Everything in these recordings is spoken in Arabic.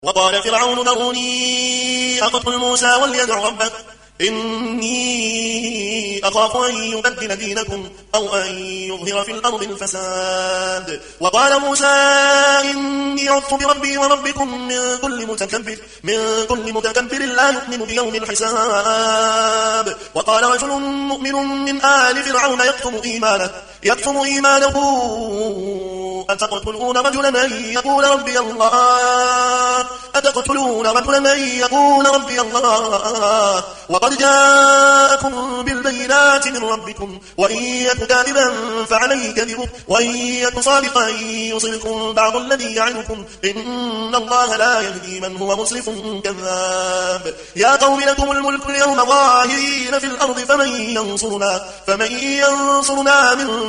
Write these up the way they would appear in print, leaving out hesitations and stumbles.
وقال فرعون ذروني أقتل موسى وليدع ربه إني أخاف أن يبدل دينكم أو أن يظهر في الأرض الفساد. وقال موسى إني عذت بربي وربكم من كل متكبر لا يؤمن بيوم الحساب. وقال رجل مؤمن من آل فرعون يكتم إيمانه أتقتلون رجلا أن يقول ربي الله وقد جاءكم بالبينات من ربكم وإن يك كاذبا فعليه كذبه وإن يك صادقا يصبكم بعض الذي يعدكم إن الله لا يهدي من هو مسرف كذاب. يا قوم لكم الملك اليوم ظاهرين في الأرض فمن ينصرنا من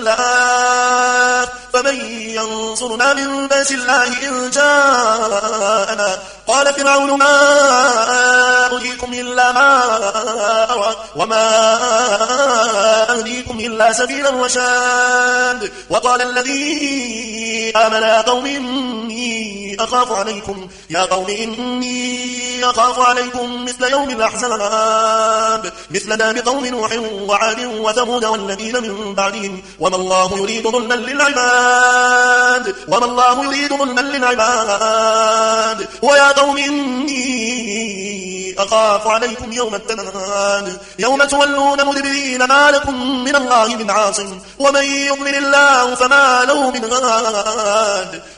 بأس الله إن جاءنا. قال فرعون ما أريكم إلا ما أرى وما أهديكم إلا سبيل الرشاد. وقال الذي آمن يا قوم إني أخاف عليكم مثل يوم الأحزاب مثل داب قوم نوح وعاد وثمود والذين من بعدهم وما الله يريد ظلما للعباد ويا قوم إني أخاف عليكم يوم التناد يوم تولون مدبرين ما لكم من الله من عاصم ومن يضلل الله فما له من هاد.